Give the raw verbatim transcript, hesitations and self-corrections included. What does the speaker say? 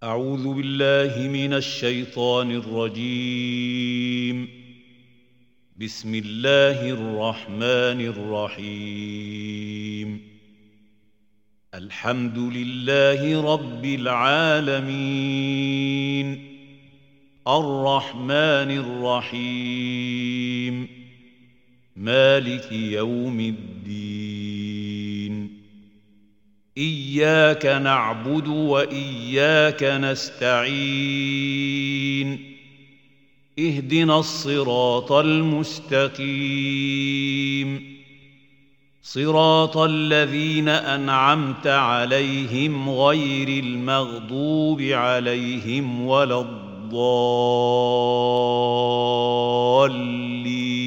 أعوذ بالله من الشيطان الرجيم. بسم الله الرحمن الرحيم. الحمد لله رب العالمين، الرحمن الرحيم، مالك يوم الدين. إياك نعبد وإياك نستعين. اهدنا الصراط المستقيم، صراط الذين أنعمت عليهم غير المغضوب عليهم ولا الضالين.